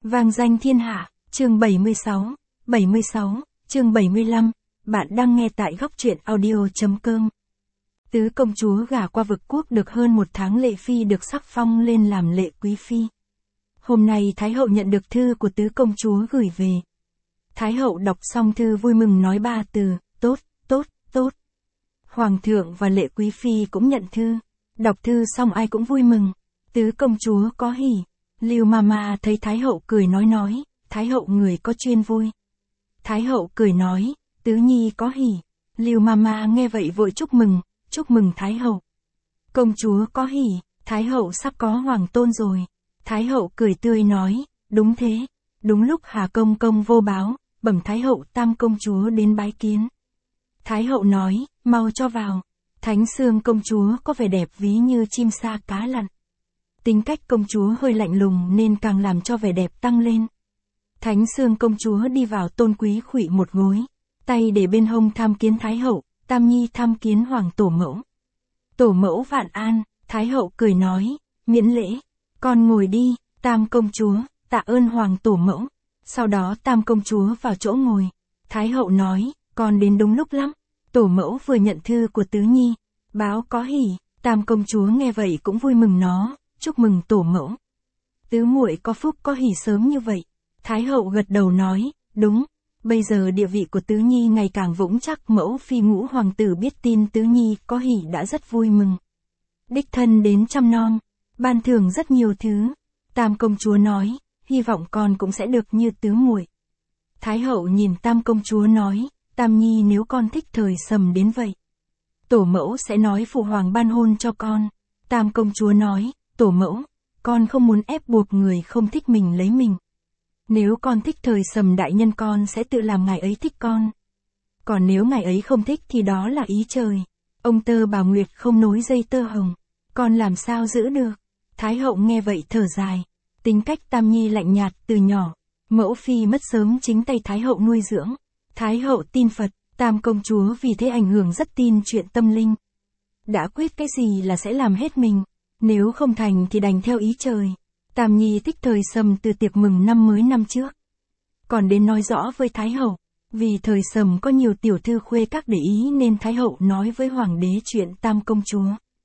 Vang danh thiên hạ, chương 76, chương 75, bạn đang nghe tại góc truyện audio.com. Tứ công chúa gả qua vực quốc được hơn một tháng, Lệ Phi được sắc phong lên làm lệ quý phi. Hôm nay Thái hậu nhận được thư của tứ công chúa gửi về. Thái hậu đọc xong thư vui mừng nói ba từ, tốt, tốt, tốt. Hoàng thượng và lệ quý phi cũng nhận thư. Đọc thư xong ai cũng vui mừng. Tứ công chúa có hỉ. Lưu Mama thấy Thái hậu cười nói, Thái hậu người có chuyên vui. Thái hậu cười nói, tứ nhi có hỉ. Lưu Mama nghe vậy vội chúc mừng Thái hậu. Công chúa có hỉ, Thái hậu sắp có hoàng tôn rồi. Thái hậu cười tươi nói, đúng thế. Đúng lúc Hà công công vô báo, bẩm Thái hậu tam công chúa đến bái kiến. Thái hậu nói, mau cho vào. Thánh Xương công chúa có vẻ đẹp ví như chim sa cá lặn. Tính cách công chúa hơi lạnh lùng nên càng làm cho vẻ đẹp tăng lên. Thánh Xương công chúa đi vào, tôn quý khuỵu một gối, tay để bên hông tham kiến Thái hậu, Tam nhi tham kiến hoàng tổ mẫu. Tổ mẫu vạn an. Thái hậu cười nói, miễn lễ, con ngồi đi. Tam công chúa, tạ ơn hoàng tổ mẫu. Sau đó tam công chúa vào chỗ ngồi. Thái hậu nói, con đến đúng lúc lắm. Tổ mẫu vừa nhận thư của tứ nhi, báo có hỉ. Tam công chúa nghe vậy cũng vui mừng chúc mừng tổ mẫu. Tứ muội có phúc có hỉ sớm như vậy. Thái hậu gật đầu nói, đúng. Bây giờ địa vị của tứ nhi ngày càng vững chắc, mẫu phi ngũ hoàng tử biết tin tứ nhi có hỉ đã rất vui mừng. Đích thân đến chăm nom, ban thưởng rất nhiều thứ. Tam công chúa nói, hy vọng con cũng sẽ được như tứ muội. Thái hậu nhìn tam công chúa nói, Tam nhi nếu con thích thời sầm đến vậy, tổ mẫu sẽ nói phụ hoàng ban hôn cho con. Tam công chúa nói, tổ mẫu, con không muốn ép buộc người không thích mình lấy mình. Nếu con thích thời sầm đại nhân, con sẽ tự làm ngài ấy thích con. Còn nếu ngài ấy không thích thì đó là ý trời. Ông tơ bà nguyệt không nối dây tơ hồng, con làm sao giữ được. Thái hậu nghe vậy thở dài. Tính cách Tam nhi lạnh nhạt từ nhỏ, mẫu phi mất sớm chính tay Thái hậu nuôi dưỡng. Thái hậu tin Phật, tam công chúa vì thế ảnh hưởng rất tin chuyện tâm linh. Đã quyết cái gì là sẽ làm hết mình, nếu không thành thì đành theo ý trời. Tam nhi thích thời sầm từ tiệc mừng năm mới năm trước. Còn đến nói rõ với Thái hậu, vì thời sầm có nhiều tiểu thư khuê các để ý nên Thái hậu nói với hoàng đế chuyện tam công chúa.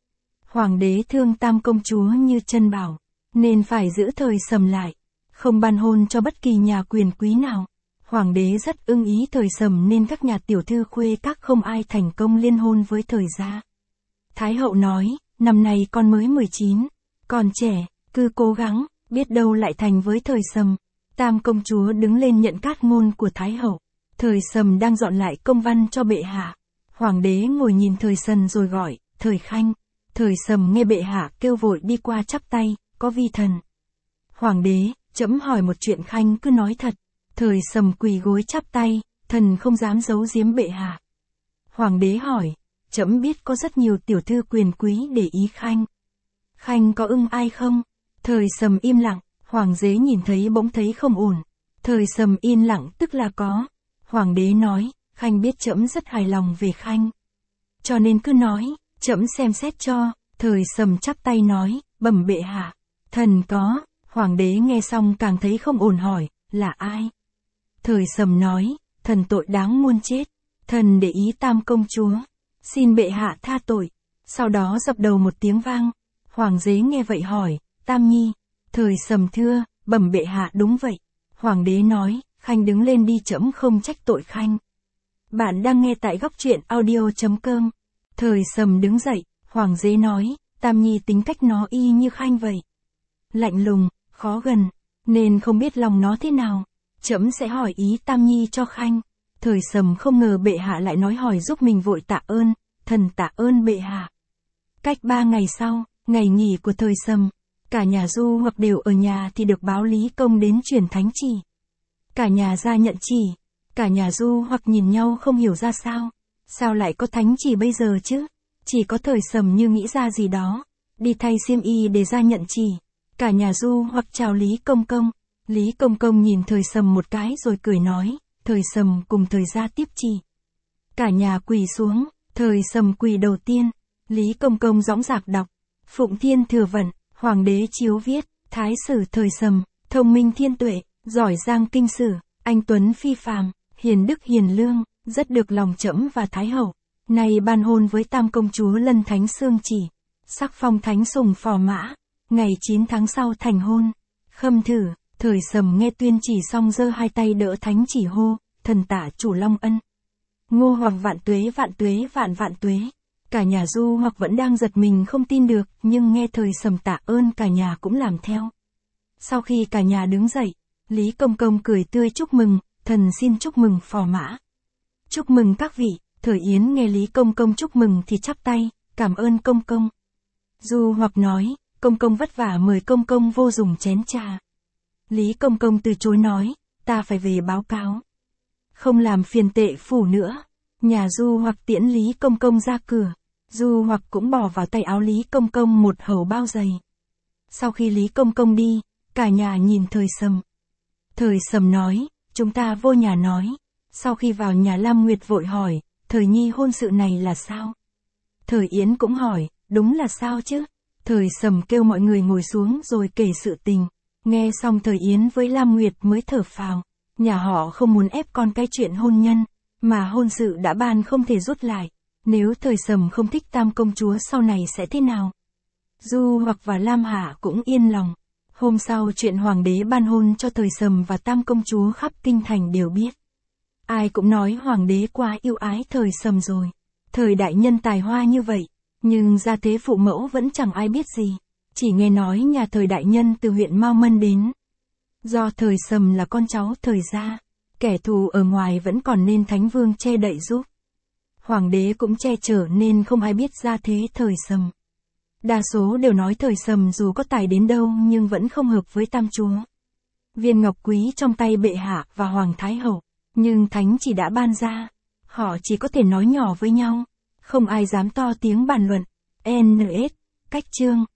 Hoàng đế thương tam công chúa như chân bảo, nên phải giữ thời sầm lại, không ban hôn cho bất kỳ nhà quyền quý nào. Hoàng đế rất ưng ý thời sầm nên các nhà tiểu thư khuê các không ai thành công liên hôn với thời gia. Thái hậu nói, năm nay con mới 19, còn trẻ, cứ cố gắng, biết đâu lại thành với thời sầm. Tam công chúa đứng lên nhận cát ngôn của Thái hậu. Thời sầm đang dọn lại công văn cho bệ hạ. Hoàng đế ngồi nhìn thời sầm rồi gọi, thời khanh. Thời sầm nghe bệ hạ kêu vội đi qua chắp tay, có vi thần. Hoàng đế, trẫm hỏi một chuyện, khanh cứ nói thật. Thời sầm quỳ gối chắp tay, thần không dám giấu giếm bệ hạ. Hoàng đế hỏi, trẫm biết có rất nhiều tiểu thư quyền quý để ý khanh. Khanh có ưng ai không? Thời sầm im lặng, hoàng đế nhìn thấy bỗng thấy không ổn. Thời sầm yên lặng tức là có. Hoàng đế nói, khanh biết trẫm rất hài lòng về khanh, cho nên cứ nói, trẫm xem xét cho. Thời sầm chắp tay nói, bẩm bệ hạ, thần có. Hoàng đế nghe xong càng thấy không ổn hỏi, là ai? Thời sầm nói, thần tội đáng muôn chết. Thần để ý tam công chúa, xin bệ hạ tha tội. Sau đó dập đầu một tiếng vang. Hoàng đế nghe vậy hỏi, Tam nhi. Thời sầm thưa, bẩm bệ hạ đúng vậy. Hoàng đế nói, khanh đứng lên đi, trẫm không trách tội khanh. Bạn đang nghe tại góc truyện audio.com. Thời sầm đứng dậy, hoàng đế nói, Tam nhi tính cách nó y như khanh vậy. Lạnh lùng, khó gần, nên không biết lòng nó thế nào. Trẫm sẽ hỏi ý Tam nhi cho khanh. Thời sầm không ngờ bệ hạ lại nói hỏi giúp mình, vội tạ ơn, thần tạ ơn bệ hạ. Cách 3 ngày sau, ngày nghỉ của thời sầm, cả nhà du hoặc đều ở nhà thì được báo Lý Công đến truyền thánh chỉ. Cả nhà ra nhận chỉ, cả nhà du hoặc nhìn nhau không hiểu ra sao lại có thánh chỉ bây giờ chứ. Chỉ có thời sầm như nghĩ ra gì đó, đi thay xiêm y để ra nhận chỉ. Cả nhà du hoặc chào Lý Công Công. Lý Công Công nhìn thời sầm một cái rồi cười nói, thời sầm cùng thời gia tiếp chỉ. Cả nhà quỳ xuống, thời sầm quỳ đầu tiên. Lý Công Công dõng dạc đọc, Phụng Thiên Thừa Vận, Hoàng đế chiếu viết, Thái sử thời sầm, thông minh thiên tuệ, Giỏi giang kinh sử, anh tuấn phi phàm, hiền đức hiền lương, rất được lòng trẫm và Thái hậu. Nay ban hôn với tam công chúa Lân Thánh Xương Chỉ, sắc phong thánh sùng phò mã, ngày 9 tháng sau thành hôn. Khâm thử, Thời Sầm nghe tuyên chỉ xong giơ hai tay đỡ thánh chỉ hô, thần tả chủ long ân. Ngô Hoặc vạn tuế vạn vạn tuế. Cả nhà Du Hoặc vẫn đang giật mình không tin được, nhưng nghe Thời Sầm tạ ơn cả nhà cũng làm theo. Sau khi cả nhà đứng dậy, Lý Công Công cười tươi chúc mừng, thần xin chúc mừng phò mã. Chúc mừng các vị. Thời Yến nghe Lý Công Công chúc mừng thì chắp tay, cảm ơn Công Công. Du Hoặc nói, Công Công vất vả mời Công Công vô dùng chén trà. Lý Công Công từ chối nói, ta phải về báo cáo. Không làm phiền Tệ phủ nữa. Nhà Du Hoặc tiễn Lý Công Công ra cửa. Du Hoặc cũng bỏ vào tay áo Lý Công Công một hầu bao dày. Sau khi Lý Công Công đi, cả nhà nhìn Thời Sầm. Thời Sầm nói, chúng ta vô nhà nói. Sau khi vào nhà Lam Nguyệt vội hỏi, Thời Nhi hôn sự này là sao? Thời Yến cũng hỏi, đúng là sao chứ? Thời Sầm kêu mọi người ngồi xuống rồi kể sự tình. Nghe xong Thời Yến với Lam Nguyệt mới thở phào. Nhà họ không muốn ép con cái chuyện hôn nhân, mà hôn sự đã ban không thể rút lại. Nếu Thời Sầm không thích tam công chúa sau này sẽ thế nào? Du Hoặc và Lam Hạ cũng yên lòng. Hôm sau chuyện hoàng đế ban hôn cho Thời Sầm và tam công chúa khắp kinh thành đều biết. Ai cũng nói hoàng đế quá yêu ái Thời Sầm rồi. Thời đại nhân tài hoa như vậy, nhưng gia thế phụ mẫu vẫn chẳng ai biết gì. Chỉ nghe nói nhà Thời đại nhân từ huyện Mao Mân đến. Do Thời Sầm là con cháu Thời gia, kẻ thù ở ngoài vẫn còn nên Thánh Vương che đậy giúp. Hoàng đế cũng che chở nên không ai biết gia thế Thời Sầm. Đa số đều nói Thời Sầm dù có tài đến đâu nhưng vẫn không hợp với tam chúa. Viên ngọc quý trong tay bệ hạ và Hoàng Thái hậu, nhưng thánh chỉ đã ban ra. Họ chỉ có thể nói nhỏ với nhau, không ai dám to tiếng bàn luận. NS, cách chương.